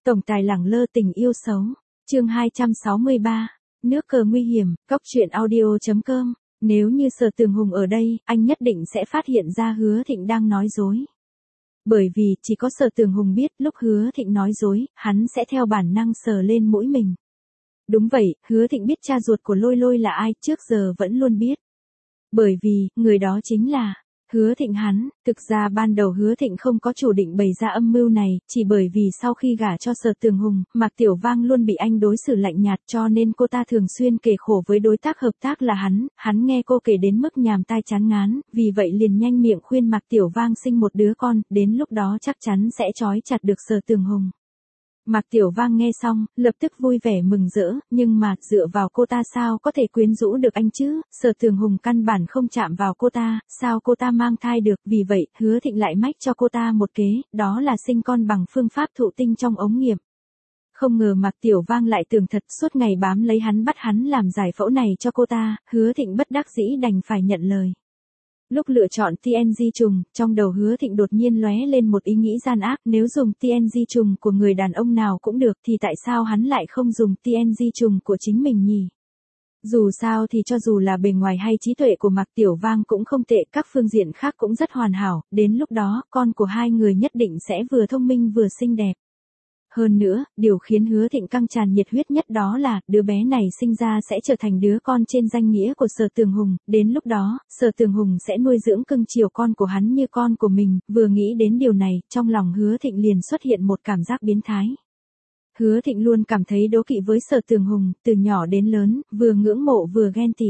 Tổng tài lẳng lơ tình yêu xấu. Chương 263. Nước cờ nguy hiểm. Cốc truyện audio.com. Nếu như Sở Tường Hùng ở đây, anh nhất định sẽ phát hiện ra Hứa Thịnh đang nói dối. Bởi vì chỉ có Sở Tường Hùng biết lúc Hứa Thịnh nói dối, hắn sẽ theo bản năng sờ lên mũi mình. Đúng vậy, Hứa Thịnh biết cha ruột của Lôi Lôi là ai, trước giờ vẫn luôn biết. Bởi vì, người đó chính là Hứa Thịnh hắn. Thực ra ban đầu Hứa Thịnh không có chủ định bày ra âm mưu này, chỉ bởi vì sau khi gả cho Sở Tường Hùng, Mạc Tiểu Vang luôn bị anh đối xử lạnh nhạt, cho nên cô ta thường xuyên kể khổ với đối tác hợp tác là hắn nghe cô kể đến mức nhàm tai chán ngán, vì vậy liền nhanh miệng khuyên Mạc Tiểu Vang sinh một đứa con, đến lúc đó chắc chắn sẽ trói chặt được Sở Tường Hùng. Mạc Tiểu Vang nghe xong, lập tức vui vẻ mừng rỡ, nhưng mà, dựa vào cô ta sao có thể quyến rũ được anh chứ, Sở Tường Hùng căn bản không chạm vào cô ta, sao cô ta mang thai được, vì vậy, Hứa Thịnh lại mách cho cô ta một kế, đó là sinh con bằng phương pháp thụ tinh trong ống nghiệm. Không ngờ Mạc Tiểu Vang lại tưởng thật, suốt ngày bám lấy hắn bắt hắn làm giải phẫu này cho cô ta, Hứa Thịnh bất đắc dĩ đành phải nhận lời. Lúc lựa chọn TNG trùng, trong đầu Hứa Thịnh đột nhiên lóe lên một ý nghĩ gian ác, nếu dùng TNG trùng của người đàn ông nào cũng được thì tại sao hắn lại không dùng TNG trùng của chính mình nhỉ? Dù sao thì cho dù là bề ngoài hay trí tuệ của Mạc Tiểu Vang cũng không tệ, các phương diện khác cũng rất hoàn hảo, đến lúc đó, con của hai người nhất định sẽ vừa thông minh vừa xinh đẹp. Hơn nữa, điều khiến Hứa Thịnh căng tràn nhiệt huyết nhất đó là, đứa bé này sinh ra sẽ trở thành đứa con trên danh nghĩa của Sở Tường Hùng, đến lúc đó, Sở Tường Hùng sẽ nuôi dưỡng cưng chiều con của hắn như con của mình, vừa nghĩ đến điều này, trong lòng Hứa Thịnh liền xuất hiện một cảm giác biến thái. Hứa Thịnh luôn cảm thấy đố kỵ với Sở Tường Hùng, từ nhỏ đến lớn, vừa ngưỡng mộ vừa ghen tị.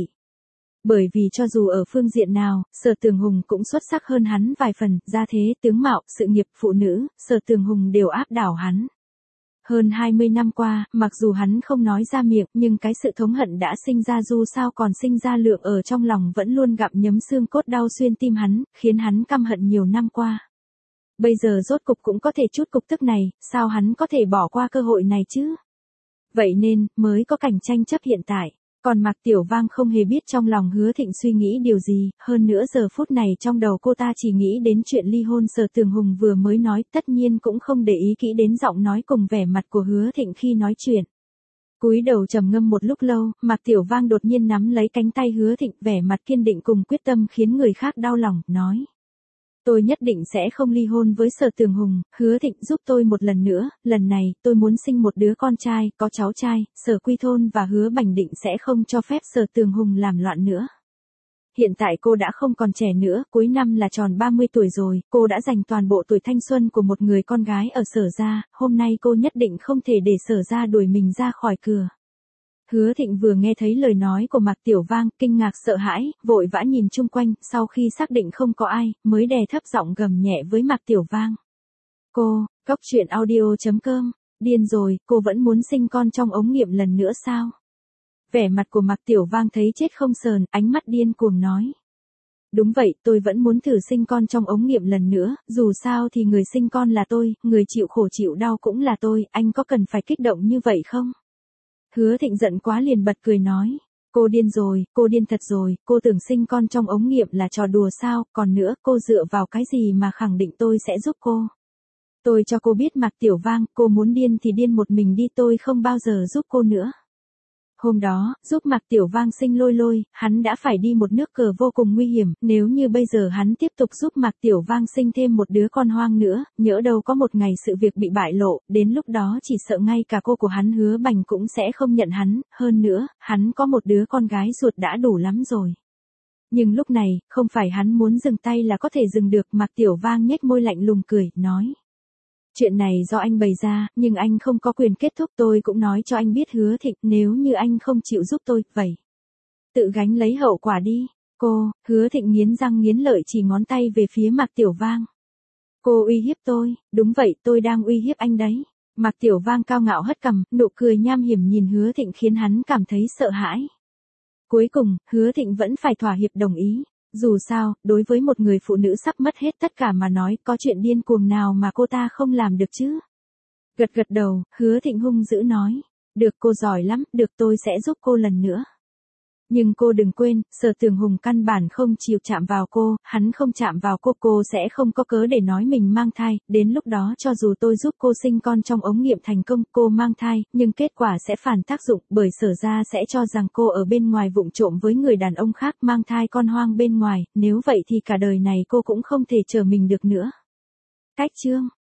Bởi vì cho dù ở phương diện nào, Sở Tường Hùng cũng xuất sắc hơn hắn vài phần, gia thế, tướng mạo, sự nghiệp, phụ nữ, Sở Tường Hùng đều áp đảo hắn. Hơn 20 năm qua, mặc dù hắn không nói ra miệng, nhưng cái sự thống hận đã sinh ra dù sao còn sinh ra lượng ở trong lòng vẫn luôn gặm nhấm xương cốt đau xuyên tim hắn, khiến hắn căm hận nhiều năm qua. Bây giờ rốt cục cũng có thể chút cục tức này, sao hắn có thể bỏ qua cơ hội này chứ? Vậy nên, mới có cảnh tranh chấp hiện tại. Còn Mạc Tiểu Vang không hề biết trong lòng Hứa Thịnh suy nghĩ điều gì, hơn nữa giờ phút này trong đầu cô ta chỉ nghĩ đến chuyện ly hôn Sở Tường Hùng vừa mới nói, tất nhiên cũng không để ý kỹ đến giọng nói cùng vẻ mặt của Hứa Thịnh khi nói chuyện. Cúi đầu trầm ngâm một lúc lâu, Mạc Tiểu Vang đột nhiên nắm lấy cánh tay Hứa Thịnh, vẻ mặt kiên định cùng quyết tâm khiến người khác đau lòng, nói. Tôi nhất định sẽ không ly hôn với Sở Tường Hùng, Hứa Thịnh giúp tôi một lần nữa, lần này, tôi muốn sinh một đứa con trai, có cháu trai, Sở Quy Thôn và Hứa Bành định sẽ không cho phép Sở Tường Hùng làm loạn nữa. Hiện tại cô đã không còn trẻ nữa, cuối năm là tròn 30 tuổi rồi, cô đã dành toàn bộ tuổi thanh xuân của một người con gái ở Sở gia, hôm nay cô nhất định không thể để Sở gia đuổi mình ra khỏi cửa. Hứa Thịnh vừa nghe thấy lời nói của Mạc Tiểu Vang, kinh ngạc sợ hãi, vội vã nhìn chung quanh, sau khi xác định không có ai, mới đè thấp giọng gầm nhẹ với Mạc Tiểu Vang. Cô, Cốc truyện audio.com, điên rồi, cô vẫn muốn sinh con trong ống nghiệm lần nữa sao? Vẻ mặt của Mạc Tiểu Vang thấy chết không sờn, ánh mắt điên cuồng nói. Đúng vậy, tôi vẫn muốn thử sinh con trong ống nghiệm lần nữa, dù sao thì người sinh con là tôi, người chịu khổ chịu đau cũng là tôi, anh có cần phải kích động như vậy không? Hứa Thịnh giận quá liền bật cười nói. Cô điên rồi, cô điên thật rồi, cô tưởng sinh con trong ống nghiệm là trò đùa sao, còn nữa, cô dựa vào cái gì mà khẳng định tôi sẽ giúp cô. Tôi cho cô biết Mạc Tiểu Vang, cô muốn điên thì điên một mình đi, tôi không bao giờ giúp cô nữa. Hôm đó, giúp Mạc Tiểu Vang sinh Lôi Lôi, hắn đã phải đi một nước cờ vô cùng nguy hiểm, nếu như bây giờ hắn tiếp tục giúp Mạc Tiểu Vang sinh thêm một đứa con hoang nữa, nhỡ đâu có một ngày sự việc bị bại lộ, đến lúc đó chỉ sợ ngay cả cô của hắn Hứa Bành cũng sẽ không nhận hắn, hơn nữa, hắn có một đứa con gái ruột đã đủ lắm rồi. Nhưng lúc này, không phải hắn muốn dừng tay là có thể dừng được, Mạc Tiểu Vang nhếch môi lạnh lùng cười, nói. Chuyện này do anh bày ra, nhưng anh không có quyền kết thúc, tôi cũng nói cho anh biết Hứa Thịnh, nếu như anh không chịu giúp tôi, vậy. Tự gánh lấy hậu quả đi. Cô, Hứa Thịnh nghiến răng nghiến lợi chỉ ngón tay về phía Mạc Tiểu Vang. Cô uy hiếp tôi, đúng vậy, tôi đang uy hiếp anh đấy. Mạc Tiểu Vang cao ngạo hất cằm, nụ cười nham hiểm nhìn Hứa Thịnh khiến hắn cảm thấy sợ hãi. Cuối cùng, Hứa Thịnh vẫn phải thỏa hiệp đồng ý. Dù sao, đối với một người phụ nữ sắp mất hết tất cả mà nói, có chuyện điên cuồng nào mà cô ta không làm được chứ? Gật gật đầu, Hứa Thịnh hung dữ nói. Được, cô giỏi lắm, được, tôi sẽ giúp cô lần nữa. Nhưng cô đừng quên, Sở Tường Hùng căn bản không chịu chạm vào cô, hắn không chạm vào cô sẽ không có cớ để nói mình mang thai, đến lúc đó cho dù tôi giúp cô sinh con trong ống nghiệm thành công, cô mang thai, nhưng kết quả sẽ phản tác dụng, bởi Sở gia sẽ cho rằng cô ở bên ngoài vụng trộm với người đàn ông khác mang thai con hoang bên ngoài, nếu vậy thì cả đời này cô cũng không thể chờ mình được nữa. Cách chương